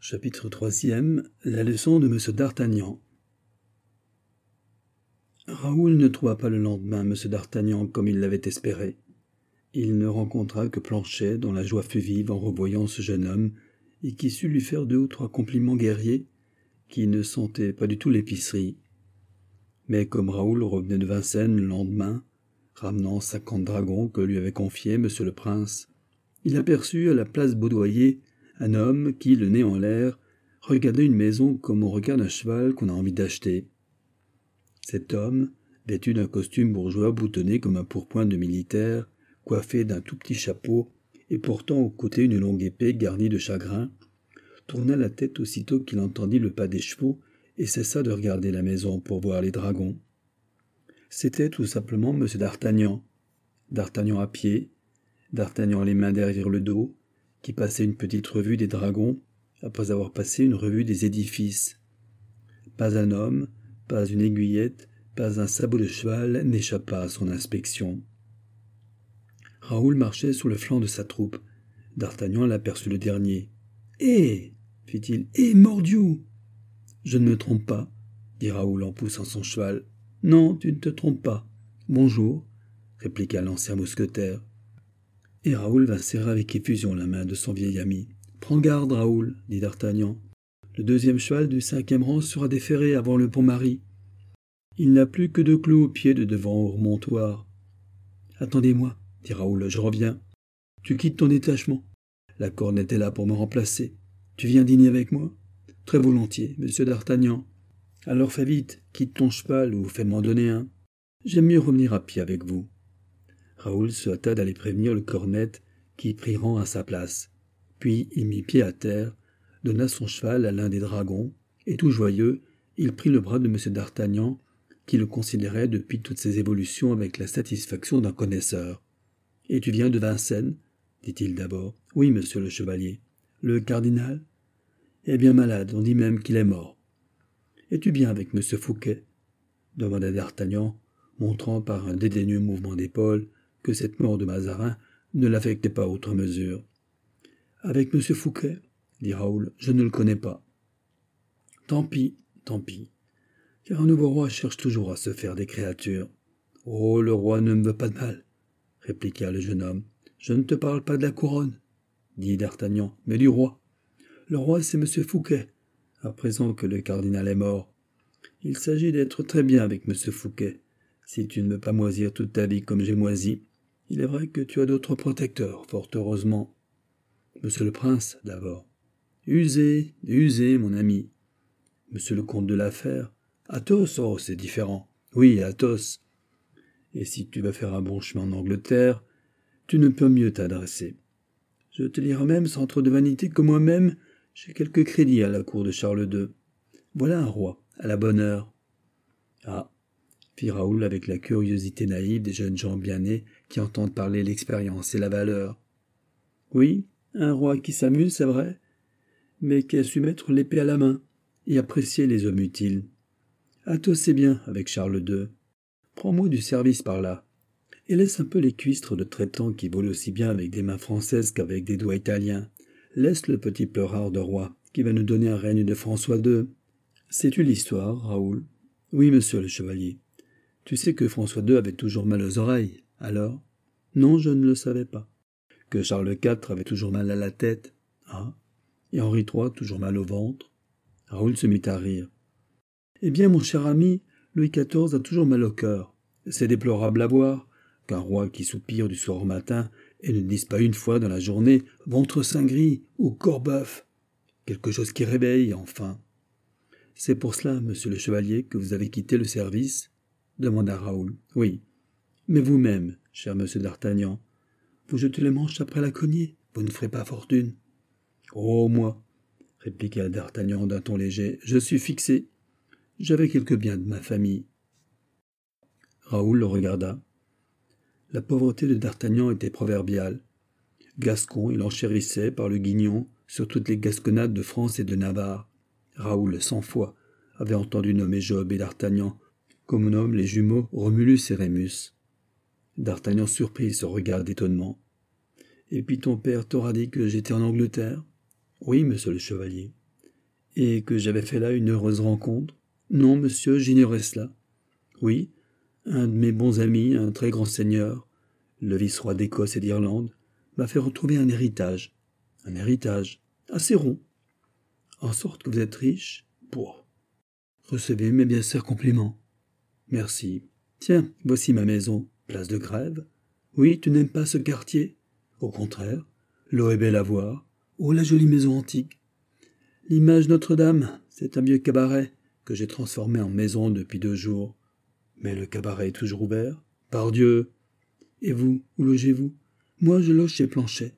Chapitre 3e. La leçon de M. d'Artagnan. Raoul ne trouva pas le lendemain M. d'Artagnan comme il l'avait espéré. Il ne rencontra que Planchet, dont la joie fut vive en revoyant ce jeune homme, et qui sut lui faire 2 ou 3 compliments guerriers, qui ne sentaient pas du tout l'épicerie. Mais comme Raoul revenait de Vincennes le lendemain, ramenant 50 dragons que lui avait confiés M. le Prince, il aperçut à la place Baudoyer un homme qui, le nez en l'air, regardait une maison comme on regarde un cheval qu'on a envie d'acheter. Cet homme, vêtu d'un costume bourgeois boutonné comme un pourpoint de militaire, coiffé d'un tout petit chapeau et portant au côté une longue épée garnie de chagrin, tourna la tête aussitôt qu'il entendit le pas des chevaux et cessa de regarder la maison pour voir les dragons. C'était tout simplement M. d'Artagnan. D'Artagnan à pied, D'Artagnan les mains derrière le dos, qui passait une petite revue des dragons, après avoir passé une revue des édifices. Pas un homme, pas une aiguillette, pas un sabot de cheval n'échappa à son inspection. Raoul marchait sur le flanc de sa troupe. D'Artagnan l'aperçut le dernier. « Eh !» fit-il. « Eh, mordiou !»« Je ne me trompe pas, » dit Raoul en poussant son cheval. « Non, tu ne te trompes pas. Bonjour, » répliqua l'ancien mousquetaire. Et Raoul vint serrer avec effusion la main de son vieil ami. « Prends garde, Raoul, » dit D'Artagnan. « Le 2e cheval du 5e rang sera déferré avant le Pont-Marie. Il n'a plus que 2 clous au pied de devant au remontoir. »« Attendez-moi, » dit Raoul, « je reviens. »« Tu quittes ton détachement. La cornette est là pour me remplacer. Tu viens dîner avec moi ? » ?»« Très volontiers, monsieur d'Artagnan. »« Alors fais vite, quitte ton cheval ou fais-m'en donner un. J'aime mieux revenir à pied avec vous. » Raoul se hâta d'aller prévenir le cornette qui prit rang à sa place. Puis il mit pied à terre, donna son cheval à l'un des dragons, et tout joyeux, il prit le bras de M. d'Artagnan, qui le considérait depuis toutes ses évolutions avec la satisfaction d'un connaisseur. « Et tu viens de Vincennes ?» dit-il d'abord. « Oui, monsieur le chevalier. »« Le cardinal ?»« est bien malade, on dit même qu'il est mort. »« Es-tu bien avec M. Fouquet ?» demanda d'Artagnan, montrant par un dédaigneux mouvement d'épaule que cette mort de Mazarin ne l'affectait pas outre mesure. « Avec M. Fouquet, » dit Raoul, « je ne le connais pas. »« Tant pis, car un nouveau roi cherche toujours à se faire des créatures. »« Oh, le roi ne me veut pas de mal, » répliqua le jeune homme. « Je ne te parle pas de la couronne, » dit D'Artagnan, « mais du roi. Le roi, c'est M. Fouquet, à présent que le cardinal est mort. Il s'agit d'être très bien avec M. Fouquet, si tu ne veux pas moisir toute ta vie comme j'ai moisi. Il est vrai que tu as d'autres protecteurs, fort heureusement. Monsieur le prince, d'abord. Usez, mon ami. Monsieur le comte de la Fère. Athos, oh, c'est différent. Oui, Athos. Et si tu vas faire un bon chemin en Angleterre, tu ne peux mieux t'adresser. Je te dirai même, sans trop de vanité, que moi-même, j'ai quelques crédits à la cour de Charles II. Voilà un roi, à la bonne heure. Ah, fit Raoul avec la curiosité naïve des jeunes gens bien nés qui entendent parler l'expérience et la valeur. Oui, un roi qui s'amuse, c'est vrai, mais qui a su mettre l'épée à la main et apprécier les hommes utiles. Athos c'est bien avec Charles II. Prends-moi du service par là, et laisse un peu les cuistres de traitants qui volent aussi bien avec des mains françaises qu'avec des doigts italiens. Laisse le petit pleurard de roi qui va nous donner un règne de François II. Sais-tu l'histoire, Raoul ? Oui, monsieur le chevalier. Tu sais que François II avait toujours mal aux oreilles, alors ? Non, je ne le savais pas. Que Charles IV avait toujours mal à la tête. Ah. Et Henri III toujours mal au ventre. Raoul se mit à rire. Eh bien, mon cher ami, Louis XIV a toujours mal au cœur. C'est déplorable à voir qu'un roi qui soupire du soir au matin et ne dise pas une fois dans la journée « ventre saint gris » ou « corps-bœuf ». Quelque chose qui réveille, enfin. C'est pour cela, monsieur le chevalier, que vous avez quitté le service ? Demanda Raoul. Oui. Mais vous-même, cher monsieur d'Artagnan, vous jetez les manches après la cognée, vous ne ferez pas fortune. Oh, moi, répliqua d'Artagnan d'un ton léger, je suis fixé. J'avais quelques biens de ma famille. Raoul le regarda. La pauvreté de d'Artagnan était proverbiale. Gascon, il enchérissait par le guignon sur toutes les gasconnades de France et de Navarre. Raoul, 100 fois, avait entendu nommer Job et d'Artagnan, comme on nomme les jumeaux Romulus et Rémus. D'Artagnan surprit ce regard d'étonnement. « Et puis ton père t'aura dit que j'étais en Angleterre ?»« Oui, monsieur le chevalier. » Et que j'avais fait là une heureuse rencontre? Non, monsieur, j'ignorais cela. Oui, un de mes bons amis, un très grand seigneur, le vice-roi d'Écosse et d'Irlande, m'a fait retrouver un héritage. Un héritage assez rond. En sorte que vous êtes riche? Pouah. Recevez mes bien sincères compliments. Merci. Tiens, voici ma maison, place de Grève. Oui, tu n'aimes pas ce quartier? Au contraire, l'eau est belle à voir. Oh, la jolie maison antique. L'image Notre-Dame, c'est un vieux cabaret que j'ai transformé en maison depuis 2 jours. Mais le cabaret est toujours ouvert. Pardieu. Et vous, où logez-vous? Moi, je loge chez Planchet.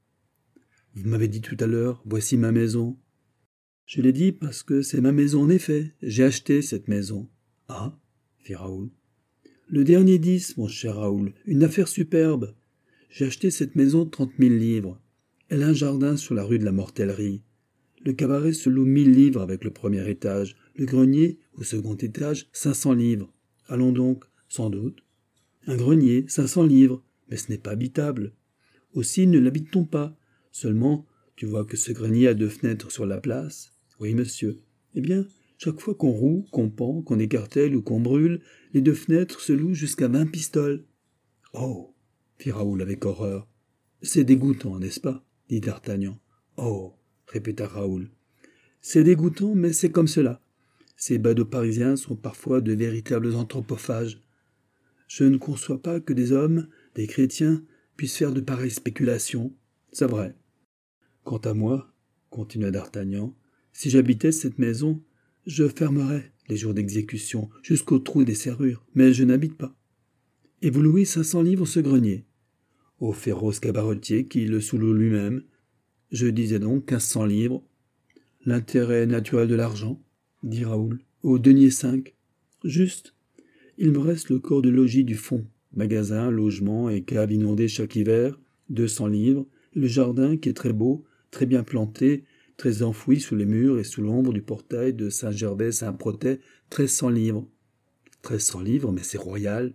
Vous m'avez dit tout à l'heure, voici ma maison. Je l'ai dit parce que c'est ma maison en effet. J'ai acheté cette maison. Ah, fit Raoul. Le dernier 10, mon cher Raoul, une affaire superbe. J'ai acheté cette maison 30 000 livres. Elle a un jardin sur la rue de la Mortellerie. Le cabaret se loue 1000 livres avec le premier étage. Le grenier, au second étage, 500 livres. Allons donc, sans doute. Un grenier, 500 livres, mais ce n'est pas habitable. Aussi ne l'habite-t-on pas. Seulement, tu vois que ce grenier a 2 fenêtres sur la place. Oui, monsieur. Eh bien, chaque fois qu'on roue, qu'on pend, qu'on écartèle ou qu'on brûle, les 2 fenêtres se louent jusqu'à 20 pistoles. Oh, fit Raoul avec horreur. C'est dégoûtant, n'est-ce pas? Dit D'Artagnan. Oh, répéta Raoul. C'est dégoûtant, mais c'est comme cela. Ces badauds parisiens sont parfois de véritables anthropophages. Je ne conçois pas que des hommes, des chrétiens, puissent faire de pareilles spéculations. C'est vrai. Quant à moi, continua D'Artagnan, si j'habitais cette maison, je fermerais les jours d'exécution jusqu'au trou des serrures, mais je n'habite pas. Et vous louez 500 livres ce grenier, au féroce cabaretier qui le sous-loue lui-même. Je disais donc 1500 livres. L'intérêt naturel de l'argent, dit Raoul, au denier 5. Juste. Il me reste le corps de logis du fond, magasin, logement et cave inondés chaque hiver, 200 livres, et le jardin qui est très beau, très bien planté, très enfoui sous les murs et sous l'ombre du portail de Saint-Gervais-Saint-Protais, 1300 livres. 1300 livres, mais c'est royal.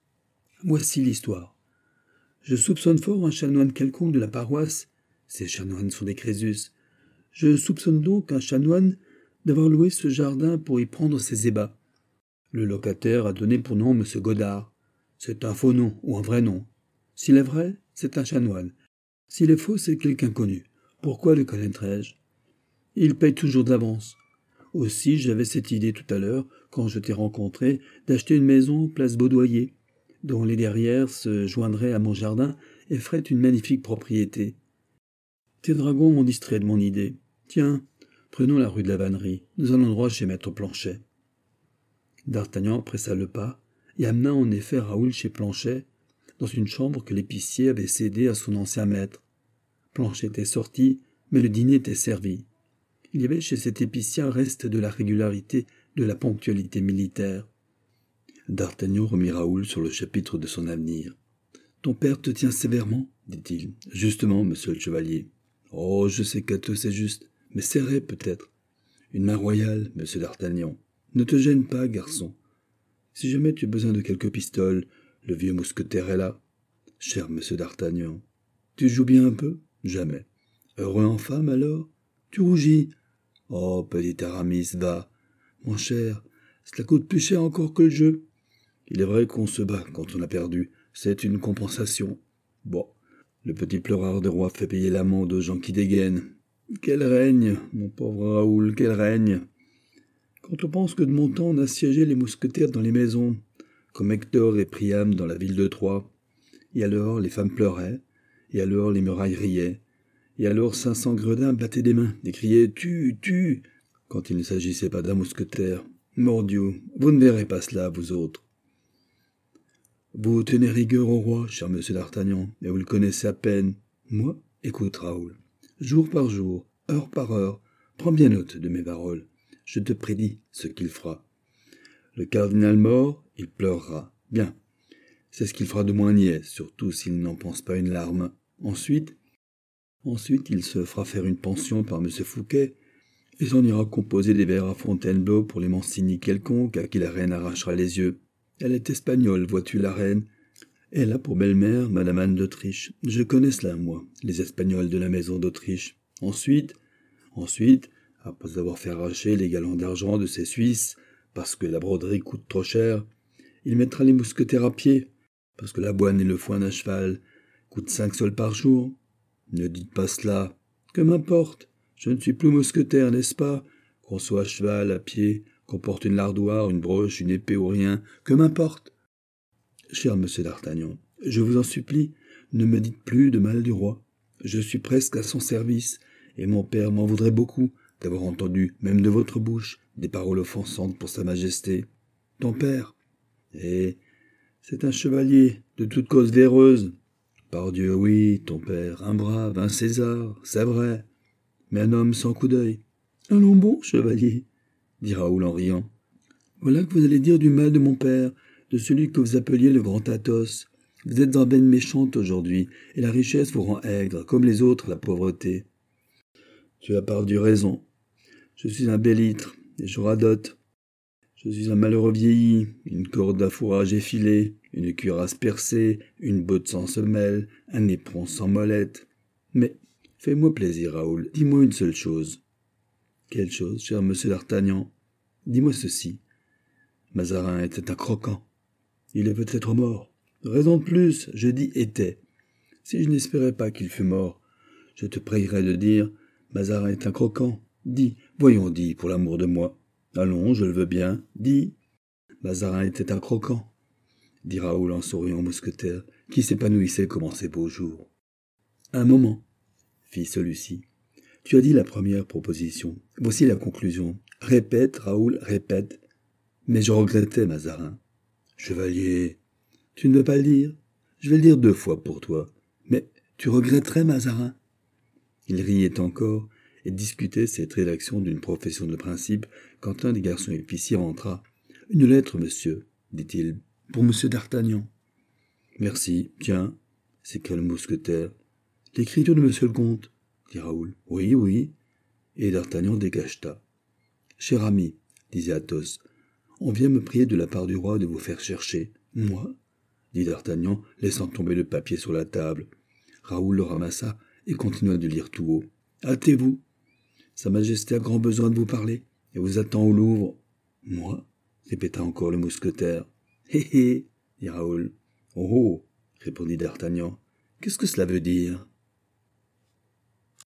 Voici l'histoire. Je soupçonne fort un chanoine quelconque de la paroisse. Ces chanoines sont des Crésus. Je soupçonne donc un chanoine d'avoir loué ce jardin pour y prendre ses ébats. Le locataire a donné pour nom M. Godard. C'est un faux nom ou un vrai nom. S'il est vrai, c'est un chanoine. S'il est faux, c'est quelqu'un connu. Pourquoi le connaîtrais-je? Il paye toujours d'avance. Aussi, j'avais cette idée tout à l'heure, quand je t'ai rencontré, d'acheter une maison place Baudoyer, dont les derrières se joindraient à mon jardin et feraient une magnifique propriété. Tes dragons m'ont distrait de mon idée. Tiens, prenons la rue de la Vannerie. Nous allons droit chez maître Planchet. D'Artagnan pressa le pas et amena en effet Raoul chez Planchet, dans une chambre que l'épicier avait cédée à son ancien maître. Planchet était sorti, mais le dîner était servi. Il y avait chez cet épicier un reste de la régularité, de la ponctualité militaire. D'Artagnan remit Raoul sur le chapitre de son avenir. « Ton père te tient sévèrement, dit-il. « Justement, monsieur le chevalier. Oh, je sais qu'Athos c'est juste, mais serré peut-être. Une main royale, monsieur d'Artagnan. Ne te gêne pas, garçon. Si jamais tu as besoin de quelques pistoles, le vieux mousquetaire est là. Cher monsieur d'Artagnan, tu joues bien un peu? Jamais. Heureux en femme, alors? Tu rougis? Oh, petit Aramis, va. Mon cher, cela coûte plus cher encore que le jeu. Il est vrai qu'on se bat quand on a perdu. C'est une compensation. Bon, le petit pleureur de roi fait payer l'amende aux gens qui dégainent. Quel règne, mon pauvre Raoul, quel règne! Quand on pense que de mon temps on assiégeait les mousquetaires dans les maisons, comme Hector et Priam dans la ville de Troie, et alors les femmes pleuraient, et alors les murailles riaient, et alors 500 gredins battaient des mains et criaient « Tue, tue !» quand il ne s'agissait pas d'un mousquetaire. Mordieu, vous ne verrez pas cela, vous autres. Vous tenez rigueur au roi, cher monsieur d'Artagnan, et vous le connaissez à peine. Moi, écoute Raoul, jour par jour, heure par heure, prends bien note de mes paroles. Je te prédis ce qu'il fera. Le cardinal mort, il pleurera. Bien. C'est ce qu'il fera de moins niais, surtout s'il n'en pense pas une larme. Ensuite, il se fera faire une pension par M. Fouquet, et s'en ira composer des vers à Fontainebleau pour les Mancini quelconques à qui la reine arrachera les yeux. Elle est espagnole, vois-tu, la reine. Elle a pour belle-mère Madame Anne d'Autriche. Je connais cela, moi, les Espagnols de la maison d'Autriche. Ensuite, Après avoir fait arracher les galons d'argent de ces Suisses, parce que la broderie coûte trop cher, il mettra les mousquetaires à pied, parce que la boîne et le foin d'un cheval coûtent 5 sols par jour. Ne dites pas cela. Que m'importe. Je ne suis plus mousquetaire, n'est-ce pas? Qu'on soit à cheval, à pied, qu'on porte une lardoire, une broche, une épée ou rien, que m'importe. Cher monsieur d'Artagnan, je vous en supplie, ne me dites plus de mal du roi. Je suis presque à son service, et mon père m'en voudrait beaucoup d'avoir entendu, même de votre bouche, des paroles offensantes pour sa majesté. Ton père? Eh, c'est un chevalier de toute cause véreuse. Pardieu, oui, ton père, un brave, un César, c'est vrai, mais un homme sans coup d'œil. Allons bon, chevalier, dit Raoul en riant. Voilà que vous allez dire du mal de mon père, de celui que vous appeliez le grand Athos. Vous êtes en veine méchante aujourd'hui, et la richesse vous rend aigre, comme les autres la pauvreté. Tu as Pardieu raison. Je suis un bélître, et je radote. Je suis un malheureux vieilli, une corde à fourrage effilée, une cuirasse percée, une botte sans semelle, un éperon sans molette. Mais fais-moi plaisir, Raoul, dis-moi une seule chose. Quelle chose, cher monsieur d'Artagnan? Dis-moi ceci. Mazarin était un croquant. Il est peut-être mort. Raison de plus, je dis était. Si je n'espérais pas qu'il fût mort, je te prierais de dire Mazarin est un croquant. Dis, voyons, dis, pour l'amour de moi. Allons, je le veux bien, dis. Mazarin était un croquant, dit Raoul en souriant au mousquetaire, qui s'épanouissait comme en ces beaux jours. Un moment, fit celui-ci. Tu as dit la première proposition. Voici la conclusion. Répète, Raoul, répète. Mais je regrettais Mazarin. Chevalier, tu ne veux pas le dire? Je vais le dire 2 fois pour toi. Mais tu regretterais Mazarin? Il riait encore et discutait cette rédaction d'une profession de principe quand un des garçons épiciers rentra. « Une lettre, monsieur, dit-il, pour monsieur d'Artagnan. »« Merci, tiens, s'écria le mousquetaire. »« L'écriture de monsieur le comte, dit Raoul. »« Oui, oui. » Et d'Artagnan décacheta. « Cher ami, disait Athos, on vient me prier de la part du roi de vous faire chercher. »« Moi ?» dit d'Artagnan, laissant tomber le papier sur la table. Raoul le ramassa et continua de lire tout haut. « Hâtez-vous. Sa Majesté a grand besoin de vous parler et vous attend au Louvre. »« Moi ?» répéta encore le mousquetaire. « Hé hé !» dit Raoul. « Oh !» répondit d'Artagnan. « Qu'est-ce que cela veut dire ?»